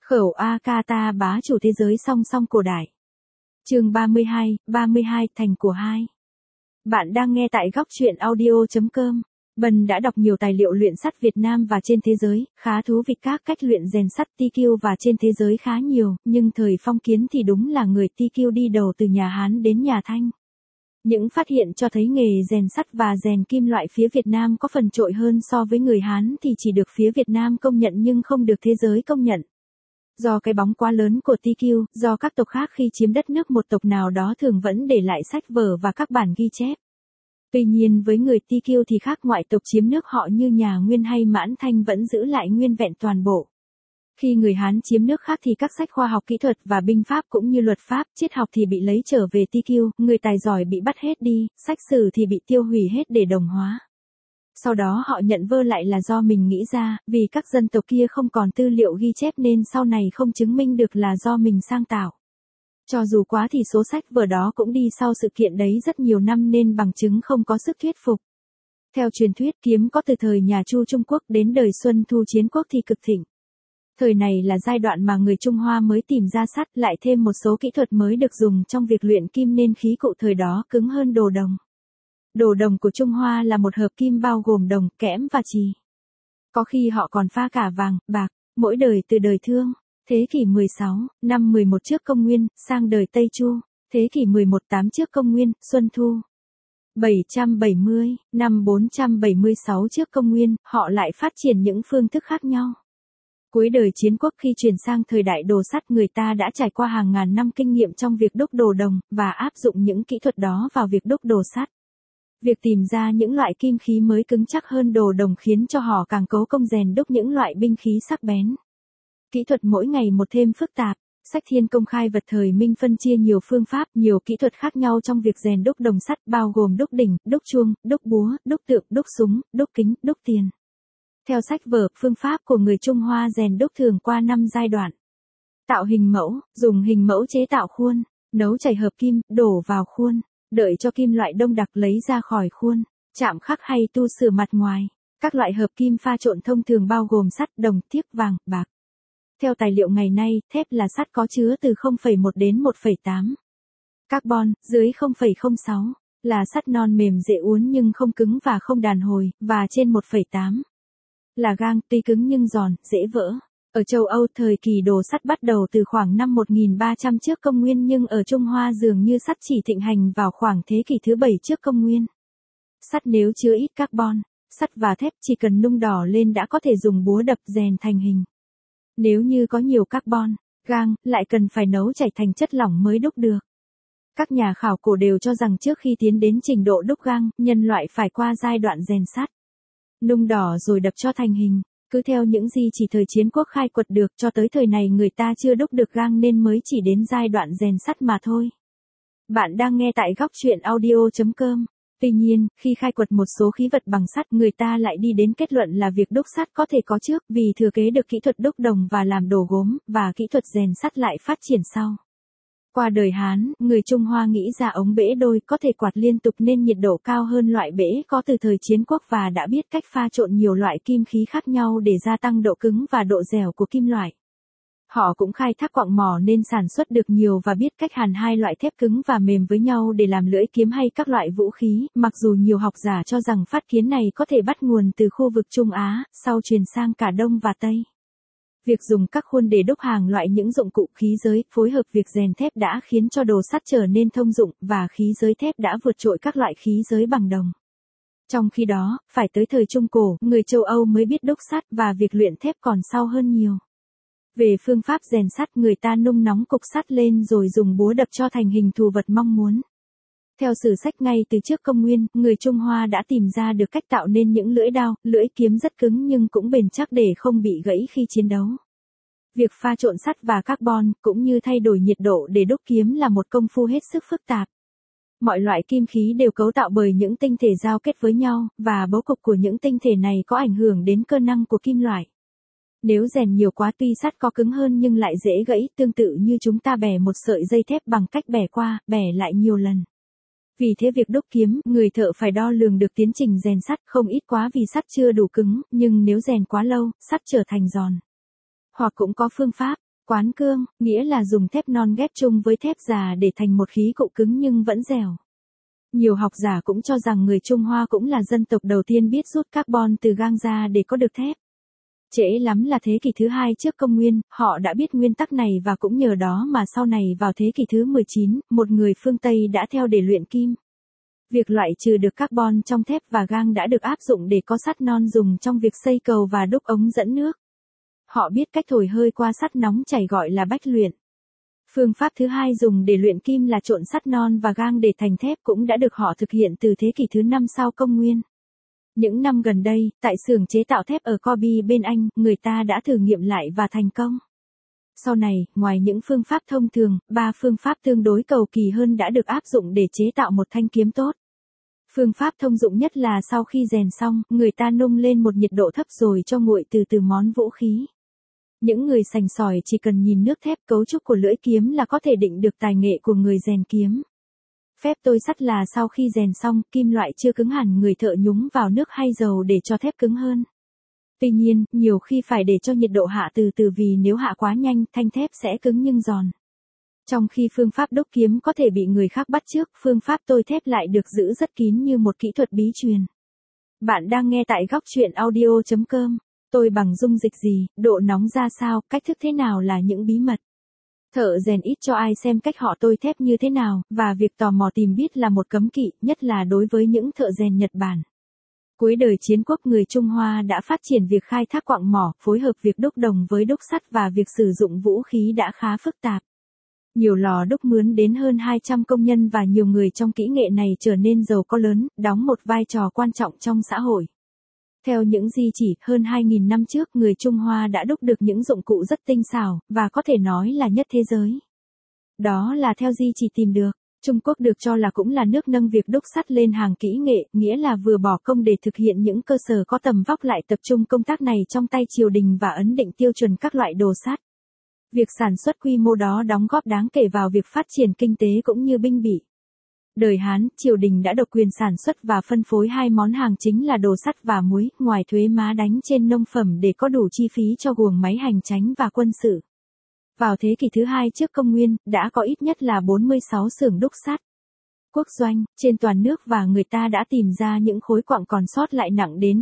Khẩu A-Kata bá chủ thế giới song song cổ đại. Chương 32, thành của hai. Bạn đang nghe tại góc truyện audio.com. Bần đã đọc nhiều tài liệu luyện sắt Việt Nam và trên thế giới, khá thú vị các cách luyện rèn sắt TQ và trên thế giới khá nhiều, nhưng thời phong kiến thì đúng là người TQ đi đầu từ nhà Hán đến nhà Thanh. Những phát hiện cho thấy nghề rèn sắt và rèn kim loại phía Việt Nam có phần trội hơn so với người Hán thì chỉ được phía Việt Nam công nhận nhưng không được thế giới công nhận. Do cái bóng quá lớn của TQ, do các tộc khác khi chiếm đất nước một tộc nào đó thường vẫn để lại sách vở và các bản ghi chép. Tuy nhiên với người TQ thì khác, ngoại tộc chiếm nước họ như nhà Nguyên hay Mãn Thanh vẫn giữ lại nguyên vẹn toàn bộ. Khi người Hán chiếm nước khác thì các sách khoa học kỹ thuật và binh pháp cũng như luật pháp, triết học thì bị lấy trở về TQ, người tài giỏi bị bắt hết đi, sách sử thì bị tiêu hủy hết để đồng hóa. Sau đó họ nhận vơ lại là do mình nghĩ ra, vì các dân tộc kia không còn tư liệu ghi chép nên sau này không chứng minh được là do mình sang tạo. Cho dù quá thì số sách vở đó cũng đi sau sự kiện đấy rất nhiều năm nên bằng chứng không có sức thuyết phục. Theo truyền thuyết, kiếm có từ thời nhà Chu Trung Quốc đến đời Xuân Thu Chiến Quốc thì cực thịnh. Thời này là giai đoạn mà người Trung Hoa mới tìm ra sắt, lại thêm một số kỹ thuật mới được dùng trong việc luyện kim nên khí cụ thời đó cứng hơn đồ đồng. Đồ đồng của Trung Hoa là một hợp kim bao gồm đồng, kẽm và chì. Có khi họ còn pha cả vàng, bạc, mỗi đời từ đời Thương, thế kỷ 16, năm 11 trước công nguyên, sang đời Tây Chu, thế kỷ 11 8 trước công nguyên, Xuân Thu. 770, năm 476 trước công nguyên, họ lại phát triển những phương thức khác nhau. Cuối đời Chiến Quốc khi chuyển sang thời đại đồ sắt, người ta đã trải qua hàng ngàn năm kinh nghiệm trong việc đúc đồ đồng, và áp dụng những kỹ thuật đó vào việc đúc đồ sắt. Việc tìm ra những loại kim khí mới cứng chắc hơn đồ đồng khiến cho họ càng cố công rèn đúc những loại binh khí sắc bén. Kỹ thuật mỗi ngày một thêm phức tạp. Sách Thiên Công khai vật thời Minh phân chia nhiều phương pháp, nhiều kỹ thuật khác nhau trong việc rèn đúc đồng sắt, bao gồm đúc đỉnh, đúc chuông, đúc búa, đúc tượng, đúc súng, đúc kính, đúc tiền. Theo sách vở, phương pháp của người Trung Hoa rèn đúc thường qua 5 giai đoạn. Tạo hình mẫu, dùng hình mẫu chế tạo khuôn, nấu chảy hợp kim, đổ vào khuôn, đợi cho kim loại đông đặc lấy ra khỏi khuôn, chạm khắc hay tu sửa mặt ngoài. Các loại hợp kim pha trộn thông thường bao gồm sắt, đồng, thiếc, vàng, bạc. Theo tài liệu ngày nay, thép là sắt có chứa từ 0,1 đến 1,8. Carbon, dưới 0,06, là sắt non mềm dễ uốn nhưng không cứng và không đàn hồi, và trên 1,8. Là gang, tuy cứng nhưng giòn, dễ vỡ. Ở châu Âu, thời kỳ đồ sắt bắt đầu từ khoảng năm 1300 trước công nguyên nhưng ở Trung Hoa dường như sắt chỉ thịnh hành vào khoảng thế kỷ thứ 7 trước công nguyên. Sắt nếu chứa ít carbon, sắt và thép chỉ cần nung đỏ lên đã có thể dùng búa đập rèn thành hình. Nếu như có nhiều carbon, gang, lại cần phải nấu chảy thành chất lỏng mới đúc được. Các nhà khảo cổ đều cho rằng trước khi tiến đến trình độ đúc gang, nhân loại phải qua giai đoạn rèn sắt. Nung đỏ rồi đập cho thành hình. Cứ theo những gì chỉ thời Chiến Quốc khai quật được, cho tới thời này người ta chưa đúc được gang nên mới chỉ đến giai đoạn rèn sắt mà thôi. Bạn đang nghe tại góc truyện audio.com. Tuy nhiên, khi khai quật một số khí vật bằng sắt, người ta lại đi đến kết luận là việc đúc sắt có thể có trước, vì thừa kế được kỹ thuật đúc đồng và làm đồ gốm, và kỹ thuật rèn sắt lại phát triển sau. Qua đời Hán, người Trung Hoa nghĩ ra ống bể đôi có thể quạt liên tục nên nhiệt độ cao hơn loại bể có từ thời Chiến Quốc và đã biết cách pha trộn nhiều loại kim khí khác nhau để gia tăng độ cứng và độ dẻo của kim loại. Họ cũng khai thác quặng mỏ nên sản xuất được nhiều và biết cách hàn hai loại thép cứng và mềm với nhau để làm lưỡi kiếm hay các loại vũ khí, mặc dù nhiều học giả cho rằng phát kiến này có thể bắt nguồn từ khu vực Trung Á, sau truyền sang cả Đông và Tây. Việc dùng các khuôn để đúc hàng loại những dụng cụ khí giới, phối hợp việc rèn thép đã khiến cho đồ sắt trở nên thông dụng, và khí giới thép đã vượt trội các loại khí giới bằng đồng. Trong khi đó, phải tới thời Trung Cổ, người châu Âu mới biết đúc sắt và việc luyện thép còn sau hơn nhiều. Về phương pháp rèn sắt, người ta nung nóng cục sắt lên rồi dùng búa đập cho thành hình thù vật mong muốn. Theo sử sách ngay từ trước công nguyên, người Trung Hoa đã tìm ra được cách tạo nên những lưỡi đao, lưỡi kiếm rất cứng nhưng cũng bền chắc để không bị gãy khi chiến đấu. Việc pha trộn sắt và carbon, cũng như thay đổi nhiệt độ để đúc kiếm là một công phu hết sức phức tạp. Mọi loại kim khí đều cấu tạo bởi những tinh thể giao kết với nhau, và bố cục của những tinh thể này có ảnh hưởng đến cơ năng của kim loại. Nếu rèn nhiều quá tuy sắt có cứng hơn nhưng lại dễ gãy, tương tự như chúng ta bẻ một sợi dây thép bằng cách bẻ qua, bẻ lại nhiều lần. Vì thế việc đúc kiếm, người thợ phải đo lường được tiến trình rèn sắt, không ít quá vì sắt chưa đủ cứng, nhưng nếu rèn quá lâu, sắt trở thành giòn. Hoặc cũng có phương pháp, Quán cương, nghĩa là dùng thép non ghép chung với thép già để thành một khí cụ cứng nhưng vẫn dẻo. Nhiều học giả cũng cho rằng người Trung Hoa cũng là dân tộc đầu tiên biết rút carbon từ gang ra để có được thép. Trễ lắm là thế kỷ thứ 2 trước công nguyên, họ đã biết nguyên tắc này và cũng nhờ đó mà sau này vào thế kỷ thứ 19, một người phương Tây đã theo để luyện kim. Việc loại trừ được carbon trong thép và gang đã được áp dụng để có sắt non dùng trong việc xây cầu và đúc ống dẫn nước. Họ biết cách thổi hơi qua sắt nóng chảy gọi là bách luyện. Phương pháp thứ hai dùng để luyện kim là trộn sắt non và gang để thành thép cũng đã được họ thực hiện từ thế kỷ thứ 5 sau công nguyên. Những năm gần đây, tại xưởng chế tạo thép ở Corby bên Anh, người ta đã thử nghiệm lại và thành công. Sau này, ngoài những phương pháp thông thường, 3 phương pháp tương đối cầu kỳ hơn đã được áp dụng để chế tạo một thanh kiếm tốt. Phương pháp thông dụng nhất là sau khi rèn xong, người ta nung lên một nhiệt độ thấp rồi cho nguội từ từ món vũ khí. Những người sành sỏi chỉ cần nhìn nước thép cấu trúc của lưỡi kiếm là có thể định được tài nghệ của người rèn kiếm. Phép tôi sắt là sau khi rèn xong, kim loại chưa cứng hẳn người thợ nhúng vào nước hay dầu để cho thép cứng hơn. Tuy nhiên, nhiều khi phải để cho nhiệt độ hạ từ từ vì nếu hạ quá nhanh, thanh thép sẽ cứng nhưng giòn. Trong khi phương pháp đúc kiếm có thể bị người khác bắt chước, phương pháp tôi thép lại được giữ rất kín như một kỹ thuật bí truyền. Bạn đang nghe tại góc truyện audio.com. Tôi bằng dung dịch gì, độ nóng ra sao, cách thức thế nào là những bí mật. Thợ rèn ít cho ai xem cách họ tôi thép như thế nào, và việc tò mò tìm biết là một cấm kỵ, nhất là đối với những thợ rèn Nhật Bản. Cuối đời chiến quốc người Trung Hoa đã phát triển việc khai thác quặng mỏ, phối hợp việc đúc đồng với đúc sắt và việc sử dụng vũ khí đã khá phức tạp. Nhiều lò đúc mướn đến hơn 200 công nhân và nhiều người trong kỹ nghệ này trở nên giàu có lớn, đóng một vai trò quan trọng trong xã hội. Theo những di chỉ, hơn 2.000 năm trước người Trung Hoa đã đúc được những dụng cụ rất tinh xảo, và có thể nói là nhất thế giới. Đó là theo di chỉ tìm được. Trung Quốc được cho là cũng là nước nâng việc đúc sắt lên hàng kỹ nghệ, nghĩa là vừa bỏ công để thực hiện những cơ sở có tầm vóc lại tập trung công tác này trong tay triều đình và ấn định tiêu chuẩn các loại đồ sắt. Việc sản xuất quy mô đó đóng góp đáng kể vào việc phát triển kinh tế cũng như binh bị. Đời Hán, triều đình đã độc quyền sản xuất và phân phối hai món hàng chính là đồ sắt và muối, ngoài thuế má đánh trên nông phẩm để có đủ chi phí cho guồng máy hành chánh và quân sự. Vào thế kỷ thứ 2 trước công nguyên, đã có ít nhất là 46 xưởng đúc sắt. Quốc doanh, trên toàn nước và người ta đã tìm ra những khối quặng còn sót lại nặng đến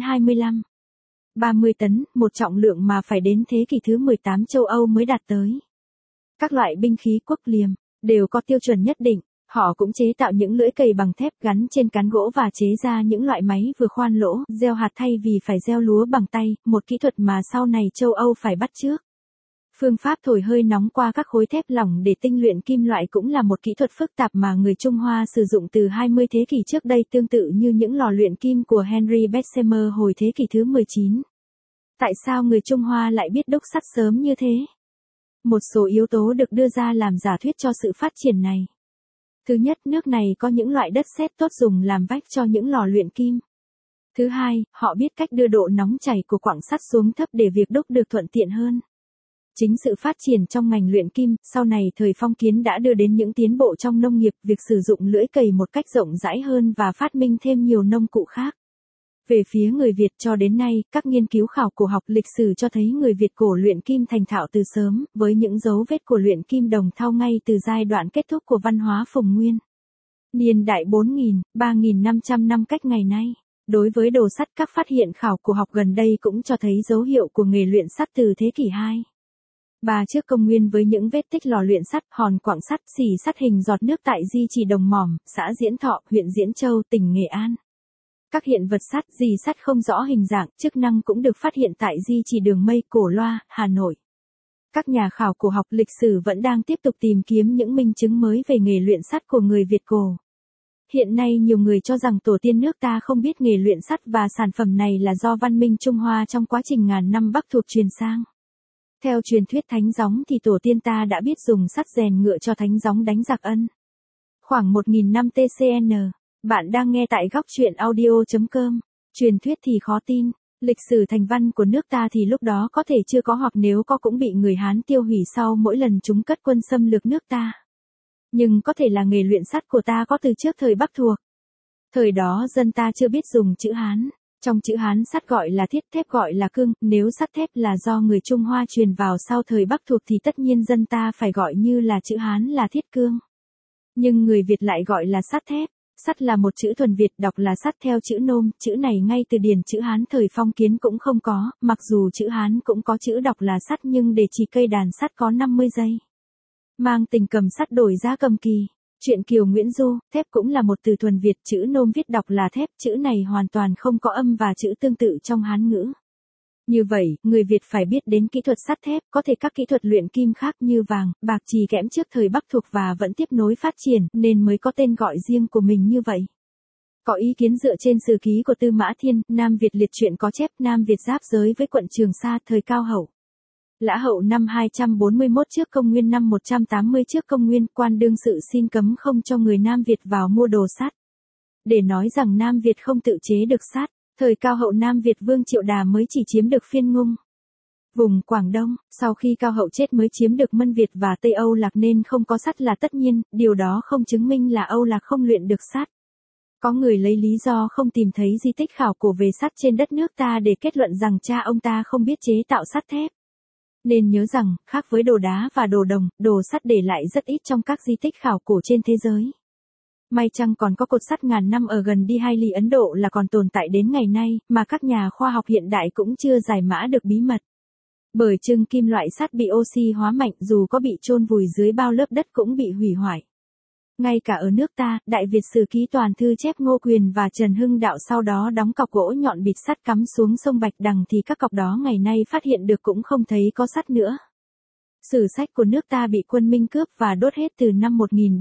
25-30 tấn, một trọng lượng mà phải đến thế kỷ thứ 18 châu Âu mới đạt tới. Các loại binh khí quốc liềm, đều có tiêu chuẩn nhất định. Họ cũng chế tạo những lưỡi cày bằng thép gắn trên cán gỗ và chế ra những loại máy vừa khoan lỗ, gieo hạt thay vì phải gieo lúa bằng tay, một kỹ thuật mà sau này châu Âu phải bắt chước. Phương pháp thổi hơi nóng qua các khối thép lỏng để tinh luyện kim loại cũng là một kỹ thuật phức tạp mà người Trung Hoa sử dụng từ 20 thế kỷ trước đây, tương tự như những lò luyện kim của Henry Bessemer hồi thế kỷ thứ 19. Tại sao người Trung Hoa lại biết đúc sắt sớm như thế? Một số yếu tố được đưa ra làm giả thuyết cho sự phát triển này. Thứ nhất, nước này có những loại đất sét tốt dùng làm vách cho những lò luyện kim. Thứ hai, họ biết cách đưa độ nóng chảy của quặng sắt xuống thấp để việc đúc được thuận tiện hơn. Chính sự phát triển trong ngành luyện kim, sau này thời phong kiến đã đưa đến những tiến bộ trong nông nghiệp, việc sử dụng lưỡi cày một cách rộng rãi hơn và phát minh thêm nhiều nông cụ khác. Về phía người Việt cho đến nay, các nghiên cứu khảo cổ học lịch sử cho thấy người Việt cổ luyện kim thành thạo từ sớm, với những dấu vết của luyện kim đồng thau ngay từ giai đoạn kết thúc của văn hóa Phùng Nguyên. Niên đại 4.000-3.500 năm cách ngày nay. Đối với đồ sắt, các phát hiện khảo cổ học gần đây cũng cho thấy dấu hiệu của nghề luyện sắt từ thế kỷ 2. 3 trước công nguyên với những vết tích lò luyện sắt, hòn quặng sắt, xỉ sắt hình giọt nước tại di chỉ Đồng Mỏm, xã Diễn Thọ, huyện Diễn Châu, tỉnh Nghệ An. Các hiện vật sắt, rì sắt không rõ hình dạng, chức năng cũng được phát hiện tại di chỉ Đường Mây, Cổ Loa, Hà Nội. Các nhà khảo cổ học lịch sử vẫn đang tiếp tục tìm kiếm những minh chứng mới về nghề luyện sắt của người Việt cổ. Hiện nay nhiều người cho rằng tổ tiên nước ta không biết nghề luyện sắt và sản phẩm này là do văn minh Trung Hoa trong quá trình ngàn năm Bắc thuộc truyền sang. Theo truyền thuyết Thánh Gióng thì tổ tiên ta đã biết dùng sắt rèn ngựa cho Thánh Gióng đánh giặc Ân. Khoảng 1.000 năm TCN. Bạn đang nghe tại góc truyện audio.com. Truyền thuyết thì khó tin. Lịch sử thành văn của nước ta thì lúc đó có thể chưa có, hoặc nếu có cũng bị người Hán tiêu hủy sau mỗi lần chúng cất quân xâm lược nước ta. Nhưng có thể là nghề luyện sắt của ta có từ trước thời Bắc thuộc. Thời đó dân ta chưa biết dùng chữ Hán. Trong chữ Hán sắt gọi là thiết, thép gọi là cương, nếu sắt thép là do người Trung Hoa truyền vào sau thời Bắc thuộc thì tất nhiên dân ta phải gọi như là chữ Hán là thiết cương. Nhưng người Việt lại gọi là sắt thép. Sắt là một chữ thuần Việt, đọc là sắt theo chữ Nôm, chữ này ngay từ điển chữ Hán thời phong kiến cũng không có, mặc dù chữ Hán cũng có chữ đọc là sắt nhưng để chỉ cây đàn sắt có 50 giây. Mang tình cầm sắt đổi giá cầm kỳ. Truyện Kiều Nguyễn Du, thép cũng là một từ thuần Việt, chữ Nôm viết đọc là thép, chữ này hoàn toàn không có âm và chữ tương tự trong Hán ngữ. Như vậy, người Việt phải biết đến kỹ thuật sắt thép, có thể các kỹ thuật luyện kim khác như vàng, bạc, chì, kẽm trước thời Bắc thuộc và vẫn tiếp nối phát triển, nên mới có tên gọi riêng của mình như vậy. Có ý kiến dựa trên sử ký của Tư Mã Thiên, Nam Việt liệt truyện có chép Nam Việt giáp giới với quận Trường Sa thời Cao Hậu. Lã Hậu năm 241 trước công nguyên năm 180 trước công nguyên, quan đương sự xin cấm không cho người Nam Việt vào mua đồ sắt. Để nói rằng Nam Việt không tự chế được sắt, thời Cao Hậu Nam Việt Vương Triệu Đà mới chỉ chiếm được Phiên Ngung, vùng Quảng Đông, sau khi Cao Hậu chết mới chiếm được Mân Việt và Tây Âu Lạc nên không có sắt là tất nhiên, điều đó không chứng minh là Âu Lạc không luyện được sắt. Có người lấy lý do không tìm thấy di tích khảo cổ về sắt trên đất nước ta để kết luận rằng cha ông ta không biết chế tạo sắt thép. Nên nhớ rằng, khác với đồ đá và đồ đồng, đồ sắt để lại rất ít trong các di tích khảo cổ trên thế giới. May chăng còn có cột sắt ngàn năm ở gần Delhi Ấn Độ là còn tồn tại đến ngày nay, mà các nhà khoa học hiện đại cũng chưa giải mã được bí mật. Bởi chừng kim loại sắt bị oxy hóa mạnh dù có bị chôn vùi dưới bao lớp đất cũng bị hủy hoại. Ngay cả ở nước ta, Đại Việt Sử Ký Toàn Thư chép Ngô Quyền và Trần Hưng Đạo sau đó đóng cọc gỗ nhọn bịt sắt cắm xuống sông Bạch Đằng thì các cọc đó ngày nay phát hiện được cũng không thấy có sắt nữa. Sử sách của nước ta bị quân Minh cướp và đốt hết từ năm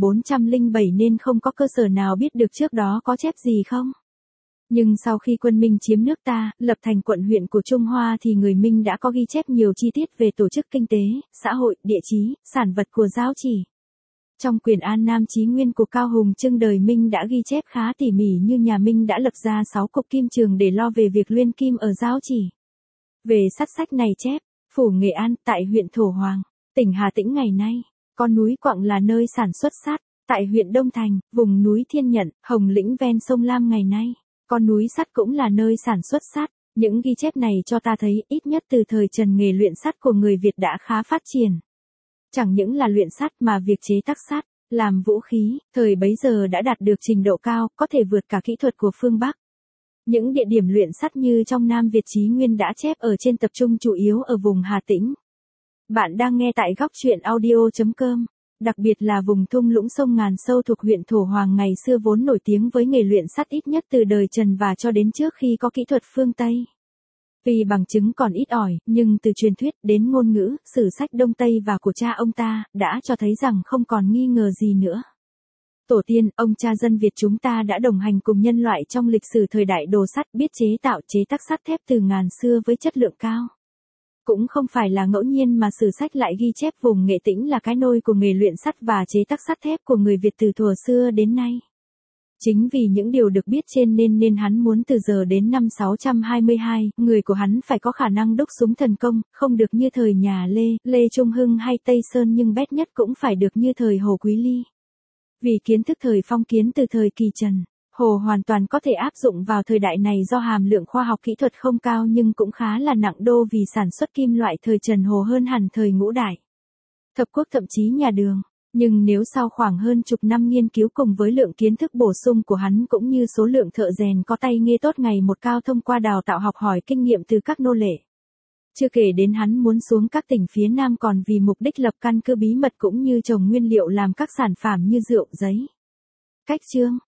1407 nên không có cơ sở nào biết được trước đó có chép gì không. Nhưng sau khi quân Minh chiếm nước ta, lập thành quận huyện của Trung Hoa thì người Minh đã có ghi chép nhiều chi tiết về tổ chức kinh tế, xã hội, địa chí, sản vật của giáo chỉ. Trong quyển An Nam Chí Nguyên của Cao Hùng Trưng đời Minh đã ghi chép khá tỉ mỉ như nhà Minh đã lập ra 6 cục kim trường để lo về việc luyện kim ở giáo chỉ. Về sắt sách này chép, phủ Nghệ An tại huyện Thổ Hoàng, tỉnh Hà Tĩnh ngày nay, con núi Quặng là nơi sản xuất sắt, tại huyện Đông Thành, vùng núi Thiên Nhận, Hồng Lĩnh ven sông Lam ngày nay, con núi sắt cũng là nơi sản xuất sắt. Những ghi chép này cho ta thấy ít nhất từ thời Trần nghề luyện sắt của người Việt đã khá phát triển. Chẳng những là luyện sắt mà việc chế tác sắt, làm vũ khí, thời bấy giờ đã đạt được trình độ cao, có thể vượt cả kỹ thuật của phương Bắc. Những địa điểm luyện sắt như trong Nam Việt Chí Nguyên đã chép ở trên tập trung chủ yếu ở vùng Hà Tĩnh. Bạn đang nghe tại góc truyện audio.com. Đặc biệt là vùng thung lũng sông Ngàn Sâu thuộc huyện Thổ Hoàng ngày xưa vốn nổi tiếng với nghề luyện sắt ít nhất từ đời Trần và cho đến trước khi có kỹ thuật phương Tây. Vì bằng chứng còn ít ỏi, nhưng từ truyền thuyết đến ngôn ngữ, sử sách Đông Tây và của cha ông ta, đã cho thấy rằng không còn nghi ngờ gì nữa. Tổ tiên, ông cha dân Việt chúng ta đã đồng hành cùng nhân loại trong lịch sử thời đại đồ sắt, biết chế tạo chế tác sắt thép từ ngàn xưa với chất lượng cao. Cũng không phải là ngẫu nhiên mà sử sách lại ghi chép vùng Nghệ Tĩnh là cái nôi của nghề luyện sắt và chế tác sắt thép của người Việt từ thuở xưa đến nay. Chính vì những điều được biết trên nên hắn muốn từ giờ đến năm 622, người của hắn phải có khả năng đúc súng thần công, không được như thời nhà Lê Trung Hưng hay Tây Sơn nhưng bét nhất cũng phải được như thời Hồ Quý Ly. Vì kiến thức thời phong kiến từ thời kỳ Trần, Hồ hoàn toàn có thể áp dụng vào thời đại này do hàm lượng khoa học kỹ thuật không cao nhưng cũng khá là nặng đô vì sản xuất kim loại thời Trần Hồ hơn hẳn thời Ngũ Đại, Thập Quốc thậm chí nhà Đường. Nhưng nếu sau khoảng hơn chục năm nghiên cứu cùng với lượng kiến thức bổ sung của hắn cũng như số lượng thợ rèn có tay nghề tốt ngày một cao thông qua đào tạo học hỏi kinh nghiệm từ các nô lệ. Chưa kể đến hắn muốn xuống các tỉnh phía Nam còn vì mục đích lập căn cứ bí mật cũng như trồng nguyên liệu làm các sản phẩm như rượu, giấy. Cách chương